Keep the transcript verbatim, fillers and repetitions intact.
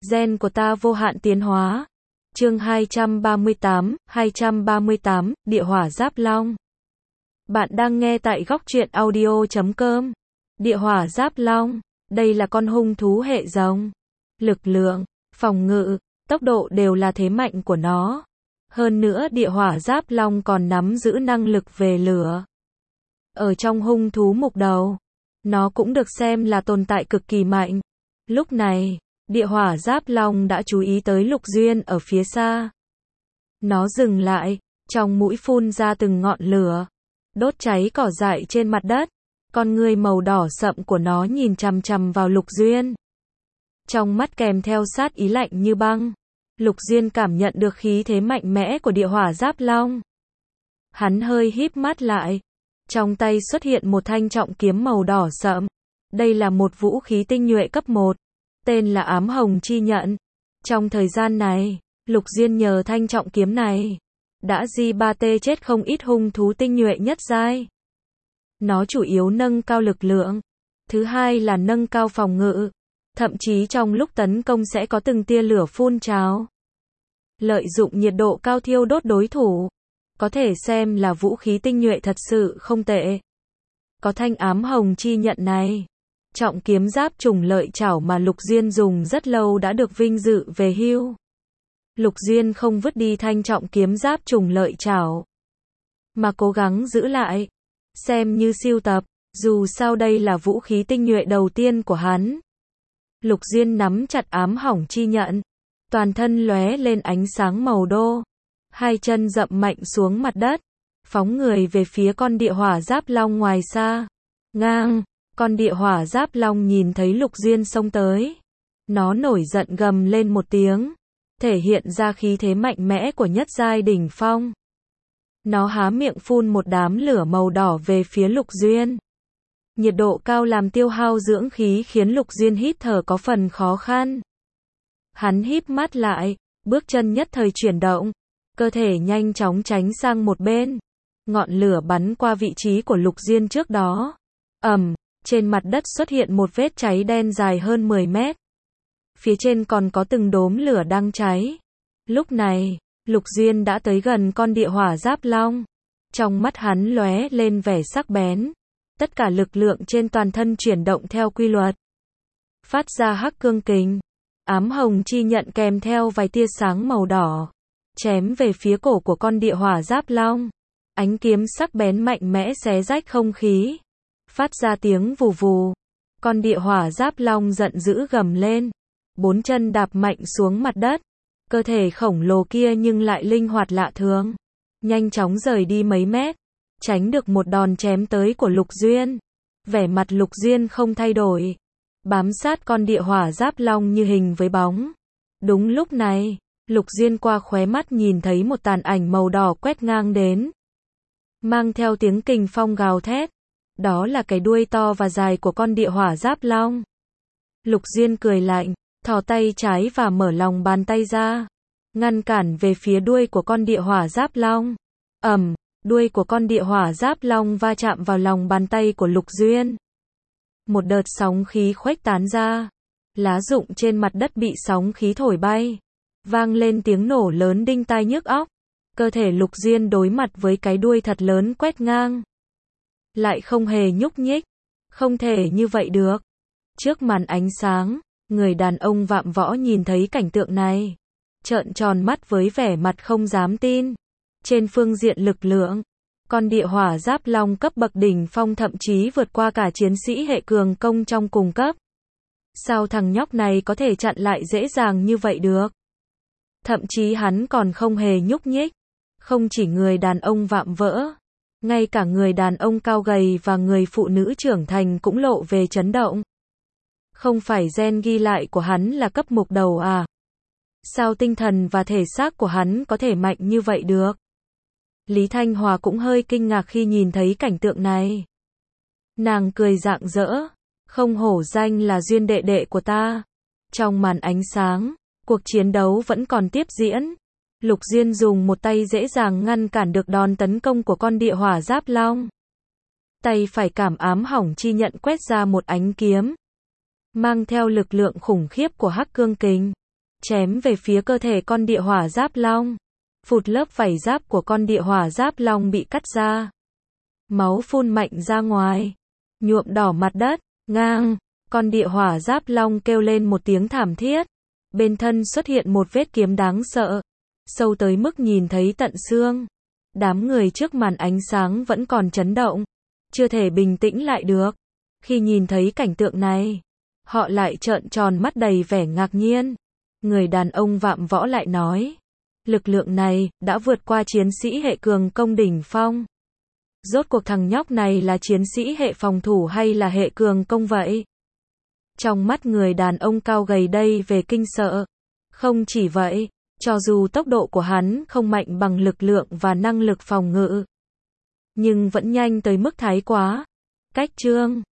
Gen của ta vô hạn tiến hóa. Chương hai trăm ba mươi tám, hai trăm ba mươi tám, Địa hỏa Giáp Long. Bạn đang nghe tại góc truyện audio chấm com. Địa hỏa Giáp Long, đây là con hung thú hệ rồng. Lực lượng, phòng ngự, tốc độ đều là thế mạnh của nó. Hơn nữa địa hỏa Giáp Long còn nắm giữ năng lực về lửa. Ở trong hung thú mục đầu, nó cũng được xem là tồn tại cực kỳ mạnh. Lúc này, địa hỏa Giáp Long đã chú ý tới Lục Duyên ở phía xa. Nó dừng lại, trong mũi phun ra từng ngọn lửa, đốt cháy cỏ dại trên mặt đất. Con ngươi màu đỏ sậm của nó nhìn chằm chằm vào Lục Duyên. Trong mắt kèm theo sát ý lạnh như băng. Lục Duyên cảm nhận được khí thế mạnh mẽ của địa hỏa Giáp Long. Hắn hơi híp mắt lại. Trong tay xuất hiện một thanh trọng kiếm màu đỏ sậm. Đây là một vũ khí tinh nhuệ cấp một. Tên là Ám Hồng Chi Nhận. Trong thời gian này, Lục Duyên nhờ thanh trọng kiếm này, đã di ba tê chết không ít hung thú tinh nhuệ nhất giai. Nó chủ yếu nâng cao lực lượng. Thứ hai là nâng cao phòng ngự. Thậm chí trong lúc tấn công sẽ có từng tia lửa phun trào. Lợi dụng nhiệt độ cao thiêu đốt đối thủ. Có thể xem là vũ khí tinh nhuệ thật sự không tệ. Có thanh Ám Hồng Chi Nhận này. Trọng kiếm giáp trùng lợi chảo mà Lục Duyên dùng rất lâu đã được vinh dự về hưu. Lục Duyên không vứt đi thanh trọng kiếm giáp trùng lợi chảo, mà cố gắng giữ lại. Xem như sưu tập, dù sao đây là vũ khí tinh nhuệ đầu tiên của hắn. Lục Duyên nắm chặt Ám Hồng Chi Nhận. Toàn thân lóe lên ánh sáng màu đô. Hai chân dậm mạnh xuống mặt đất. Phóng người về phía con địa hỏa Giáp Long ngoài xa. Ngang, con địa hỏa Giáp Long nhìn thấy Lục Duyên xông tới. Nó nổi giận gầm lên một tiếng. Thể hiện ra khí thế mạnh mẽ của nhất giai đỉnh phong. Nó há miệng phun một đám lửa màu đỏ về phía Lục Duyên. Nhiệt độ cao làm tiêu hao dưỡng khí khiến Lục Duyên hít thở có phần khó khăn. Hắn híp mắt lại, bước chân nhất thời chuyển động, cơ thể nhanh chóng tránh sang một bên. Ngọn lửa bắn qua vị trí của Lục Duyên trước đó. Ầm, trên mặt đất xuất hiện một vết cháy đen dài hơn mười mét. Phía trên còn có từng đốm lửa đang cháy. Lúc này, Lục Duyên đã tới gần con địa hỏa Giáp Long. Trong mắt hắn lóe lên vẻ sắc bén. Tất cả lực lượng trên toàn thân chuyển động theo quy luật. Phát ra hắc cương kình. Ám Hồng Chi Nhận kèm theo vài tia sáng màu đỏ. Chém về phía cổ của con địa hỏa Giáp Long. Ánh kiếm sắc bén mạnh mẽ xé rách không khí. Phát ra tiếng vù vù. Con địa hỏa Giáp Long giận dữ gầm lên. Bốn chân đạp mạnh xuống mặt đất. Cơ thể khổng lồ kia nhưng lại linh hoạt lạ thường. Nhanh chóng rời đi mấy mét. Tránh được một đòn chém tới của Lục Duyên. Vẻ mặt Lục Duyên không thay đổi. Bám sát con địa hỏa Giáp Long như hình với bóng. Đúng lúc này, Lục Duyên qua khóe mắt nhìn thấy một tàn ảnh màu đỏ quét ngang đến. Mang theo tiếng kình phong gào thét. Đó là cái đuôi to và dài của con địa hỏa Giáp Long. Lục Duyên cười lạnh, thò tay trái và mở lòng bàn tay ra. Ngăn cản về phía đuôi của con địa hỏa Giáp Long. Ầm, đuôi của con địa hỏa Giáp Long va chạm vào lòng bàn tay của Lục Duyên. Một đợt sóng khí khuếch tán ra. Lá rụng trên mặt đất bị sóng khí thổi bay. Vang lên tiếng nổ lớn đinh tai nhức óc. Cơ thể Lục Duyên đối mặt với cái đuôi thật lớn quét ngang. Lại không hề nhúc nhích. Không thể như vậy được. Trước màn ánh sáng, người đàn ông vạm võ nhìn thấy cảnh tượng này. Trợn tròn mắt với vẻ mặt không dám tin. Trên phương diện lực lượng, con địa hỏa Giáp Long cấp bậc đỉnh phong thậm chí vượt qua cả chiến sĩ hệ cường công trong cùng cấp. Sao thằng nhóc này có thể chặn lại dễ dàng như vậy được? Thậm chí hắn còn không hề nhúc nhích. Không chỉ người đàn ông vạm vỡ, ngay cả người đàn ông cao gầy và người phụ nữ trưởng thành cũng lộ về chấn động. Không phải gen ghi lại của hắn là cấp mục đầu à? Sao tinh thần và thể xác của hắn có thể mạnh như vậy được? Lý Thanh Hòa cũng hơi kinh ngạc khi nhìn thấy cảnh tượng này. Nàng cười rạng rỡ. Không hổ danh là Duyên đệ đệ của ta. Trong màn ánh sáng, cuộc chiến đấu vẫn còn tiếp diễn. Lục Duyên dùng một tay dễ dàng ngăn cản được đòn tấn công của con địa hỏa Giáp Long. Tay phải cảm Ám Hồng Chi Nhận quét ra một ánh kiếm. Mang theo lực lượng khủng khiếp của hắc cương kình. chém về phía cơ thể con địa hỏa giáp long. Phụt, lớp vảy giáp của con địa hỏa giáp long bị cắt ra. Máu phun mạnh ra ngoài, nhuộm đỏ mặt đất. Ngang, con địa hỏa giáp long kêu lên một tiếng thảm thiết. Bên thân xuất hiện một vết kiếm đáng sợ, sâu tới mức nhìn thấy tận xương. Đám người trước màn ánh sáng vẫn còn chấn động, chưa thể bình tĩnh lại được. Khi nhìn thấy cảnh tượng này, họ lại trợn tròn mắt đầy vẻ ngạc nhiên. Người đàn ông vạm võ lại nói, lực lượng này đã vượt qua chiến sĩ hệ cường công đỉnh phong. Rốt cuộc thằng nhóc này là chiến sĩ hệ phòng thủ hay là hệ cường công vậy? Trong mắt người đàn ông cao gầy đây về kinh sợ. Không chỉ vậy, cho dù tốc độ của hắn không mạnh bằng lực lượng và năng lực phòng ngự, nhưng vẫn nhanh tới mức thái quá. Cách chương